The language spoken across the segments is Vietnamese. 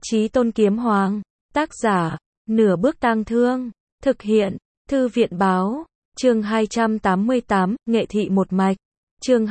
Chí Tôn Kiếm Hoàng, tác giả, Nửa Bước Tang Thương, thực hiện, Thư viện Báo, chương 288, Nghệ thị một mạch, chương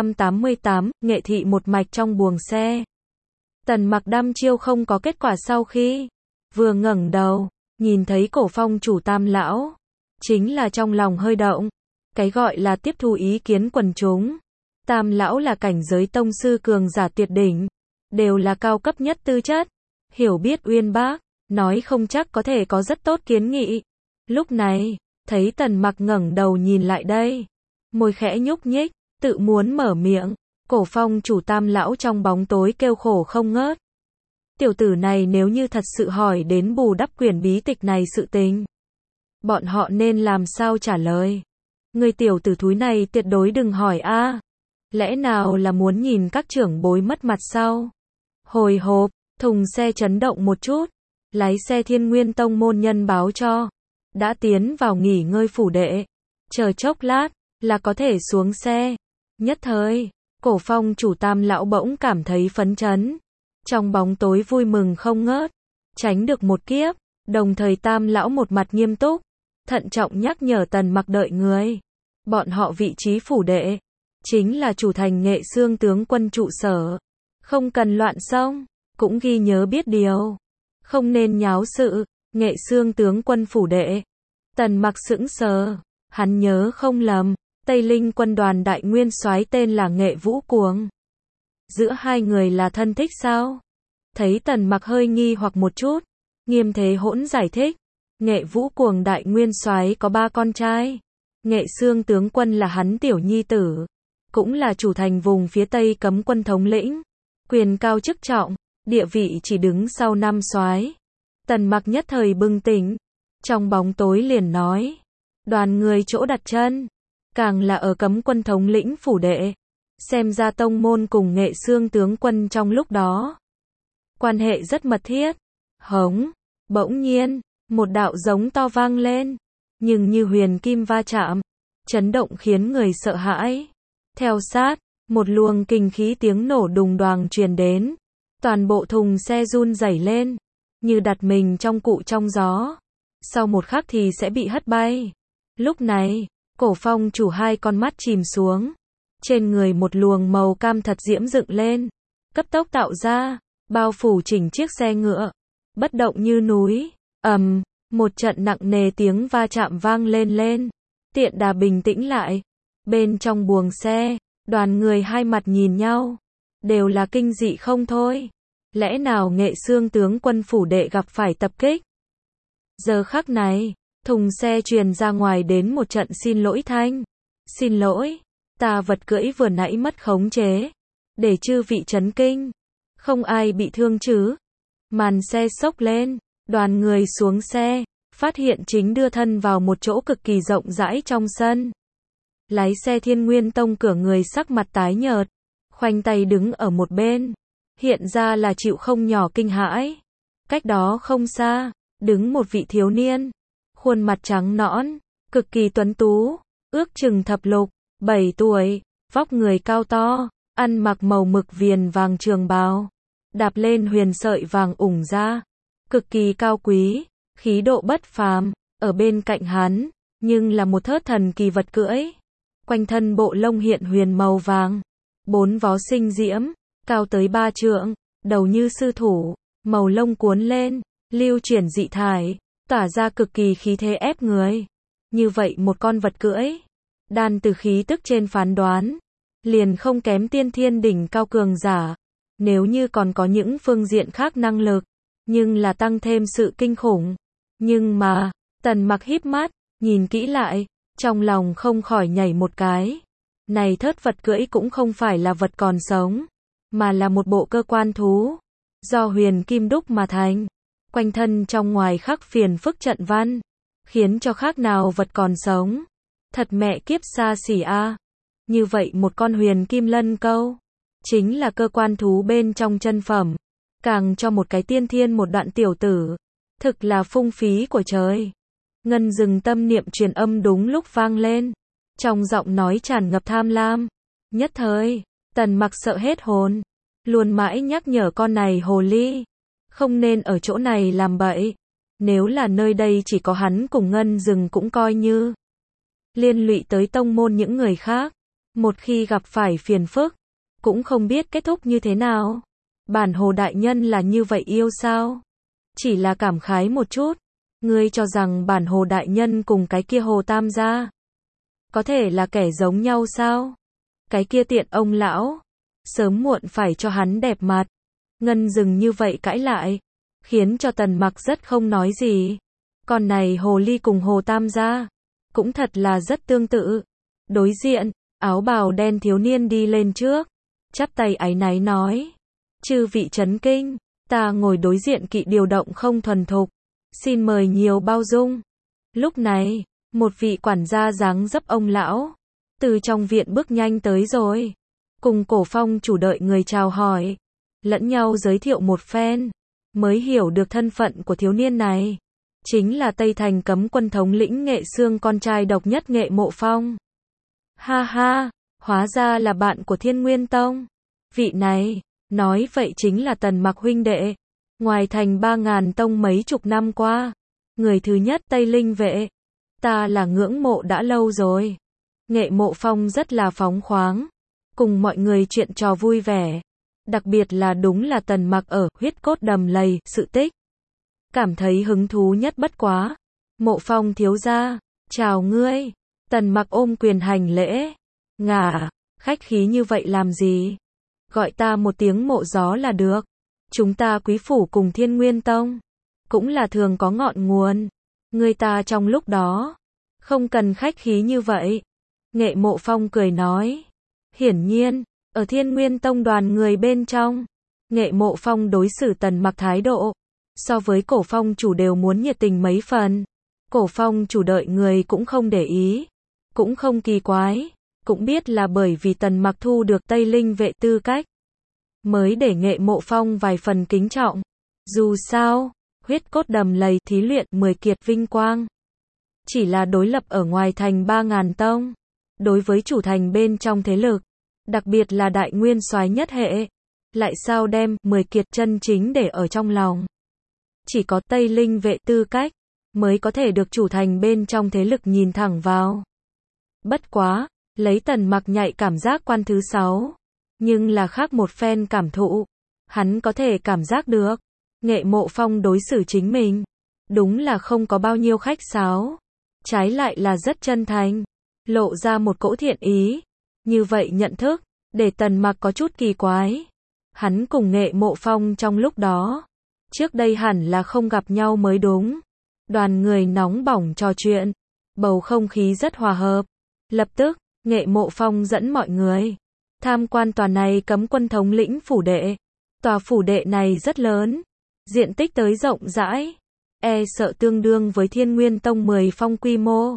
288, Nghệ thị một mạch trong buồng xe. Tần Mặc đăm chiêu không có kết quả sau khi vừa ngẩng đầu, nhìn thấy Cổ Phong chủ Tam lão, chính là trong lòng hơi động. Cái gọi là tiếp thu ý kiến quần chúng. Tam lão là cảnh giới tông sư cường giả tuyệt đỉnh, đều là cao cấp nhất tư chất, hiểu biết uyên bác, nói không chắc có thể có rất tốt kiến nghị. Lúc này, thấy Tần Mặc ngẩng đầu nhìn lại đây, môi khẽ nhúc nhích, tự muốn mở miệng. Cổ Phong chủ Tam lão trong bóng tối kêu khổ không ngớt. Tiểu tử này nếu như thật sự hỏi đến bù đắp quyển bí tịch này sự tình, bọn họ nên làm sao trả lời? Người tiểu tử thúi này tuyệt đối đừng hỏi a. Lẽ nào là muốn nhìn các trưởng bối mất mặt sao? Hồi hộp, thùng xe chấn động một chút, lái xe Thiên Nguyên Tông môn nhân báo cho, đã tiến vào nghỉ ngơi phủ đệ, chờ chốc lát là có thể xuống xe. Nhất thời, Cổ Phong chủ Tam lão bỗng cảm thấy phấn chấn, trong bóng tối vui mừng không ngớt, tránh được một kiếp. Đồng thời Tam lão một mặt nghiêm túc, thận trọng nhắc nhở Tần Mặc đợi người. Bọn họ vị trí phủ đệ, chính là chủ thành Nghệ Xương tướng quân trụ sở. Không cần loạn xông, cũng ghi nhớ biết điều. Không nên nháo sự, Nghệ Xương tướng quân phủ đệ. Tần Mặc sững sờ, hắn nhớ không lầm, Tây Linh quân đoàn đại nguyên soái tên là Nghệ Vũ Cuồng. Giữa hai người là thân thích sao? Thấy Tần Mặc hơi nghi hoặc một chút, Nghiêm Thế Hỗn giải thích, Nghệ Vũ Cuồng đại nguyên soái có 3 con trai. Nghệ Xương tướng quân là hắn tiểu nhi tử, cũng là chủ thành vùng phía Tây cấm quân thống lĩnh, quyền cao chức trọng, địa vị chỉ đứng sau năm soái. Tần Mặc nhất thời bừng tỉnh, trong bóng tối liền nói, đoàn người chỗ đặt chân, càng là ở cấm quân thống lĩnh phủ đệ, xem ra tông môn cùng Nghệ Xương tướng quân trong lúc đó quan hệ rất mật thiết. Hống, bỗng nhiên, một đạo giống to vang lên, nhưng như huyền kim va chạm, chấn động khiến người sợ hãi. Theo sát, một luồng kinh khí tiếng nổ đùng đoàng truyền đến, toàn bộ thùng xe run rẩy lên, như đặt mình trong cụ trong gió, sau một khắc thì sẽ bị hất bay. Lúc này, Cổ Phong chủ hai con mắt chìm xuống, trên người một luồng màu cam thật diễm dựng lên, cấp tốc tạo ra, bao phủ chỉnh chiếc xe ngựa, bất động như núi. Một trận nặng nề tiếng va chạm vang lên, tiện đà bình tĩnh lại. Bên trong buồng xe, đoàn người hai mặt nhìn nhau, đều là kinh dị không thôi. Lẽ nào Nghệ Xương tướng quân phủ đệ gặp phải tập kích? Giờ khắc này, thùng xe truyền ra ngoài đến một trận xin lỗi thanh. Xin lỗi, ta vật cưỡi vừa nãy mất khống chế, để chư vị chấn kinh. Không ai bị thương chứ? Màn xe xốc lên, đoàn người xuống xe, phát hiện chính đưa thân vào một chỗ cực kỳ rộng rãi trong sân. Lái xe Thiên Nguyên Tông cửa người sắc mặt tái nhợt, khoanh tay đứng ở một bên, hiện ra là chịu không nhỏ kinh hãi. Cách đó không xa, đứng một vị thiếu niên, khuôn mặt trắng nõn, cực kỳ tuấn tú, ước chừng thập lục, 7 tuổi, vóc người cao to, ăn mặc màu mực viền vàng trường bào, đạp lên huyền sợi vàng ủng ra, cực kỳ cao quý, khí độ bất phàm. Ở bên cạnh hắn, nhưng là một thớt thần kỳ vật cưỡi, quanh thân bộ lông hiện huyền màu vàng, 4 vó sinh diễm, cao tới 3 trượng, đầu như sư thủ, màu lông cuốn lên, lưu chuyển dị thải, tỏa ra cực kỳ khí thế ép người. Như vậy một con vật cưỡi, đan từ khí tức trên phán đoán, liền không kém tiên thiên đỉnh cao cường giả. Nếu như còn có những phương diện khác năng lực, nhưng là tăng thêm sự kinh khủng. Nhưng mà, Tần Mặc híp mắt, nhìn kỹ lại, trong lòng không khỏi nhảy một cái. Này thớt vật cưỡi cũng không phải là vật còn sống, mà là một bộ cơ quan thú, do huyền kim đúc mà thành. Quanh thân trong ngoài khắc phiền phức trận văn, khiến cho khác nào vật còn sống. Thật mẹ kiếp xa xỉ a. Như vậy một con huyền kim lân câu, chính là cơ quan thú bên trong chân phẩm, càng cho một cái tiên thiên một đoạn tiểu tử, thực là phung phí của trời. Ngân dừng tâm niệm truyền âm đúng lúc vang lên, trong giọng nói tràn ngập tham lam. Nhất thời, Tần Mặc sợ hết hồn, luôn mãi nhắc nhở con này hồ ly, không nên ở chỗ này làm bậy. Nếu là nơi đây chỉ có hắn cùng Ngân Dừng cũng coi như liên lụy tới tông môn những người khác. Một khi gặp phải phiền phức, cũng không biết kết thúc như thế nào. Bản Hồ đại nhân là như vậy yêu sao? Chỉ là cảm khái một chút. Ngươi cho rằng bản Hồ đại nhân cùng cái kia Hồ Tam gia có thể là kẻ giống nhau sao? Cái kia tiện ông lão, sớm muộn phải cho hắn đẹp mặt. Ngân Dừng như vậy cãi lại, khiến cho Tần Mặc rất không nói gì. Còn này Hồ Ly cùng Hồ Tam gia, cũng thật là rất tương tự. Đối diện, áo bào đen thiếu niên đi lên trước, chắp tay áy náy nói. Chư vị chấn kinh, ta ngồi đối diện kỵ điều động không thuần thục, xin mời nhiều bao dung. Lúc này, một vị quản gia dáng dấp ông lão, từ trong viện bước nhanh tới rồi. Cùng Cổ Phong chủ đợi người chào hỏi, lẫn nhau giới thiệu một phen, mới hiểu được thân phận của thiếu niên này. Chính là Tây Thành cấm quân thống lĩnh Nghệ Xương con trai độc nhất Nghệ Mộ Phong. Ha ha, hóa ra là bạn của Thiên Nguyên Tông. Vị này, nói vậy chính là Tần Mặc huynh đệ. Ngoài thành 3.000 tông mấy chục năm qua, người thứ nhất Tây Linh vệ. Ta là ngưỡng mộ đã lâu rồi. Nghệ Mộ Phong rất là phóng khoáng, cùng mọi người chuyện trò vui vẻ. Đặc biệt là đúng là Tần Mặc ở huyết cốt đầm lầy, sự tích. Cảm thấy hứng thú nhất bất quá. Mộ Phong thiếu gia, chào ngươi. Tần Mặc ôm quyền hành lễ. Ngả, khách khí như vậy làm gì? Gọi ta một tiếng Mộ Gió là được. Chúng ta Quý phủ cùng Thiên Nguyên Tông cũng là thường có ngọn nguồn. Người ta trong lúc đó không cần khách khí như vậy. Nghệ Mộ Phong cười nói. Hiển nhiên, ở Thiên Nguyên Tông đoàn người bên trong, Nghệ Mộ Phong đối xử Tần Mặc thái độ so với Cổ Phong chủ đều muốn nhiệt tình mấy phần. Cổ Phong chủ đợi người cũng không để ý, cũng không kỳ quái, cũng biết là bởi vì Tần Mặc thu được Tây Linh vệ tư cách, mới để Nghệ Mộ Phong vài phần kính trọng. Dù sao, huyết cốt đầm lầy thí luyện 10 kiệt vinh quang, chỉ là đối lập ở ngoài thành 3.000 tông. Đối với chủ thành bên trong thế lực, đặc biệt là đại nguyên soái nhất hệ, lại sao đem 10 kiệt chân chính để ở trong lòng. Chỉ có Tây Linh vệ tư cách, mới có thể được chủ thành bên trong thế lực nhìn thẳng vào. Bất quá, lấy Tần Mặc nhạy cảm giác quan thứ 6, nhưng là khác một phen cảm thụ. Hắn có thể cảm giác được, Nghệ Mộ Phong đối xử chính mình, đúng là không có bao nhiêu khách sáo, trái lại là rất chân thành, lộ ra một cỗ thiện ý. Như vậy nhận thức, để Tần Mặc có chút kỳ quái. Hắn cùng Nghệ Mộ Phong trong lúc đó, trước đây hẳn là không gặp nhau mới đúng. Đoàn người nóng bỏng trò chuyện, bầu không khí rất hòa hợp. Lập tức, Nghệ Mộ Phong dẫn mọi người tham quan tòa này cấm quân thống lĩnh phủ đệ. Tòa phủ đệ này rất lớn, diện tích tới rộng rãi, sợ tương đương với Thiên Nguyên Tông 10 phong quy mô.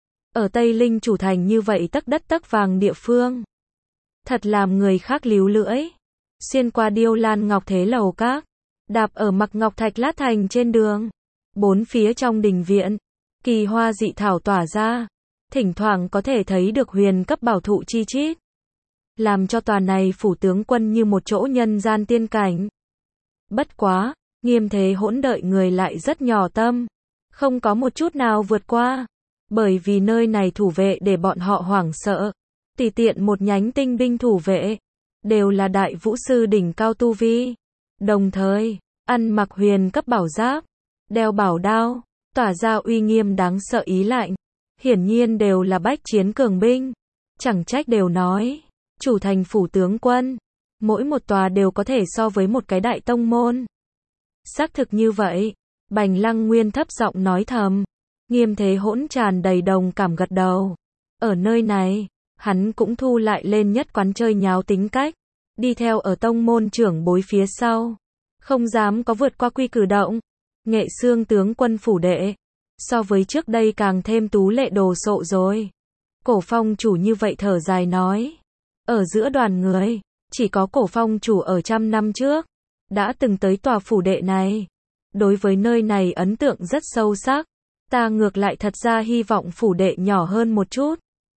Ở Tây Linh chủ thành như vậy tấc đất tấc vàng địa phương, thật làm người khác líu lưỡi. Xuyên qua điêu lan ngọc thế lầu các, đạp ở mặc ngọc thạch lát thành trên đường, bốn phía trong đình viện, kỳ hoa dị thảo tỏa ra, thỉnh thoảng có thể thấy được huyền cấp bảo thụ chi chít, làm cho tòa này phủ tướng quân như một chỗ nhân gian tiên cảnh. Bất quá, Nghiêm Thế Hỗn đợi người lại rất nhỏ tâm, không có một chút nào vượt qua, bởi vì nơi này thủ vệ để bọn họ hoảng sợ. Tùy tiện một nhánh tinh binh thủ vệ, đều là đại vũ sư đỉnh cao tu vi, đồng thời ăn mặc huyền cấp bảo giáp, đeo bảo đao, tỏa ra uy nghiêm đáng sợ ý lạnh. Hiển nhiên đều là bách chiến cường binh. Chẳng trách đều nói, chủ thành phủ tướng quân, mỗi một tòa đều có thể so với một cái đại tông môn. Xác thực như vậy, Bành Lăng Nguyên thấp giọng nói thầm. Nghiêm Thế Hỗn tràn đầy đồng cảm gật đầu. Ở nơi này, hắn cũng thu lại lên nhất quán chơi nháo tính cách, đi theo ở tông môn trưởng bối phía sau, không dám có vượt qua quy cử động. Nghệ Xương tướng quân phủ đệ, so với trước đây càng thêm tú lệ đồ sộ rồi. Cổ Phong chủ như vậy thở dài nói. Ở giữa đoàn người, chỉ có Cổ Phong chủ ở 100 năm trước, đã từng tới tòa phủ đệ này. Đối với nơi này ấn tượng rất sâu sắc. Ta ngược lại thật ra hy vọng phủ đệ nhỏ hơn một chút.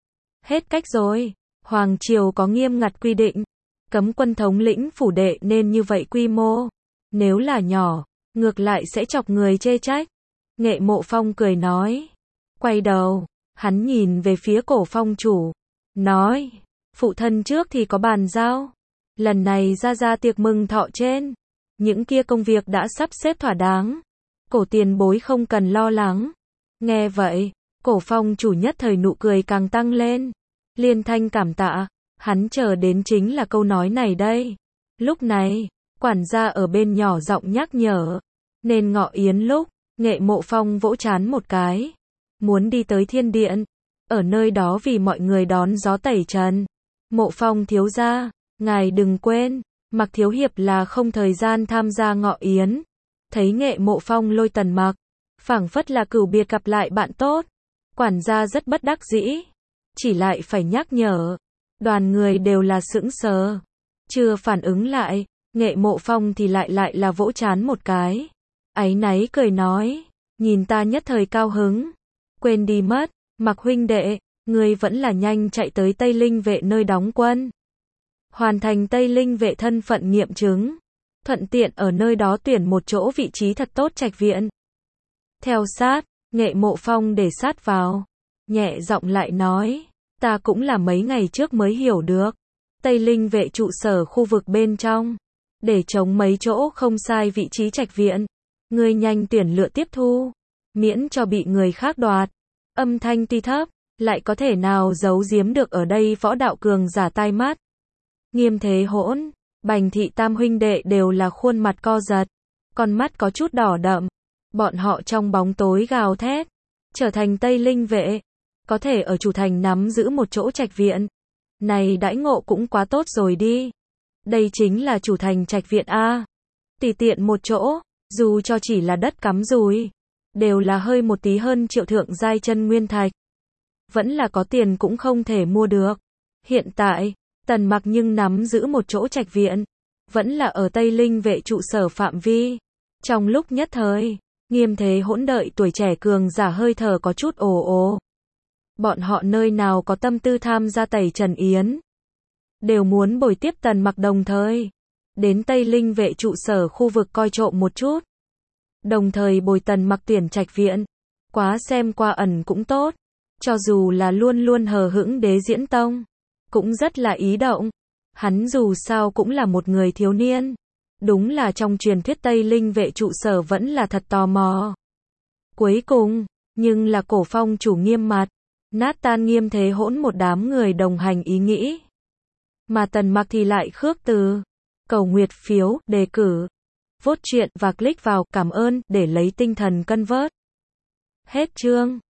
Hết cách rồi, Hoàng Triều có nghiêm ngặt quy định, cấm quân thống lĩnh phủ đệ nên như vậy quy mô. Nếu là nhỏ, ngược lại sẽ chọc người chê trách. Nghệ Mộ Phong cười nói. Quay đầu, hắn nhìn về phía Cổ Phong chủ. Nói, phụ thân trước thì có bàn giao. Lần này ra tiệc mừng thọ trên. Những kia công việc đã sắp xếp thỏa đáng. Cổ tiền bối không cần lo lắng. Nghe vậy, Cổ Phong chủ nhất thời nụ cười càng tăng lên. Liên thanh cảm tạ, hắn chờ đến chính là câu nói này đây. Lúc này, quản gia ở bên nhỏ giọng nhắc nhở. Nên ngọ yến lúc, Nghệ Mộ Phong vỗ trán một cái. Muốn đi tới thiên điện. Ở nơi đó vì mọi người đón gió tẩy trần. Mộ Phong thiếu gia, ngài đừng quên, Mặc thiếu hiệp là không thời gian tham gia ngọ yến. Thấy Nghệ Mộ Phong lôi Tần Mặc, phảng phất là cửu biệt gặp lại bạn tốt. Quản gia rất bất đắc dĩ, chỉ lại phải nhắc nhở. Đoàn người đều là sững sờ, chưa phản ứng lại. Nghệ Mộ Phong thì lại là vỗ trán một cái, áy náy cười nói, nhìn ta nhất thời cao hứng, quên đi mất, Mặc huynh đệ, ngươi vẫn là nhanh chạy tới Tây Linh vệ nơi đóng quân, hoàn thành Tây Linh vệ thân phận nghiệm chứng, thuận tiện ở nơi đó tuyển một chỗ vị trí thật tốt trạch viện. Theo sát, Nghệ Mộ Phong để sát vào, nhẹ giọng lại nói, ta cũng là mấy ngày trước mới hiểu được, Tây Linh vệ trụ sở khu vực bên trong, để chống mấy chỗ không sai vị trí trạch viện, ngươi nhanh tuyển lựa tiếp thu, miễn cho bị người khác đoạt. Âm thanh tuy thấp, lại có thể nào giấu giếm được ở đây võ đạo cường giả tai mắt. Nghiêm Thế Hỗn, Bành Thị tam huynh đệ đều là khuôn mặt co giật, con mắt có chút đỏ đậm. Bọn họ trong bóng tối gào thét, trở thành Tây Linh vệ, có thể ở chủ thành nắm giữ một chỗ trạch viện. Này đãi ngộ cũng quá tốt rồi đi. Đây chính là chủ thành trạch viện a. Tùy tiện một chỗ, dù cho chỉ là đất cắm dùi, đều là hơi một tí hơn triệu thượng giai chân nguyên thạch. Vẫn là có tiền cũng không thể mua được. Hiện tại, Tần Mặc nhưng nắm giữ một chỗ trạch viện, vẫn là ở Tây Linh vệ trụ sở phạm vi. Trong lúc nhất thời, Nghiêm Thế Hỗn đợi tuổi trẻ cường giả hơi thở có chút ồ ồ. Bọn họ nơi nào có tâm tư tham gia tẩy trần yến, đều muốn bồi tiếp Tần Mặc đồng thời đến Tây Linh vệ trụ sở khu vực coi trộm một chút, đồng thời bồi Tần Mặc tuyển trạch viện, quá xem qua ẩn cũng tốt. Cho dù là luôn luôn hờ hững Đế Diễn Tông, cũng rất là ý động. Hắn dù sao cũng là một người thiếu niên, đúng là trong truyền thuyết Tây Linh vệ trụ sở vẫn là thật tò mò. Cuối cùng, nhưng là Cổ Phong chủ nghiêm mặt, nát tan Nghiêm Thế Hỗn một đám người đồng hành ý nghĩ. Mà Tần Mặc thì lại khước từ, cầu nguyệt phiếu, đề cử, vote chuyện và click vào cảm ơn để lấy tinh thần cân vớt. Hết chương.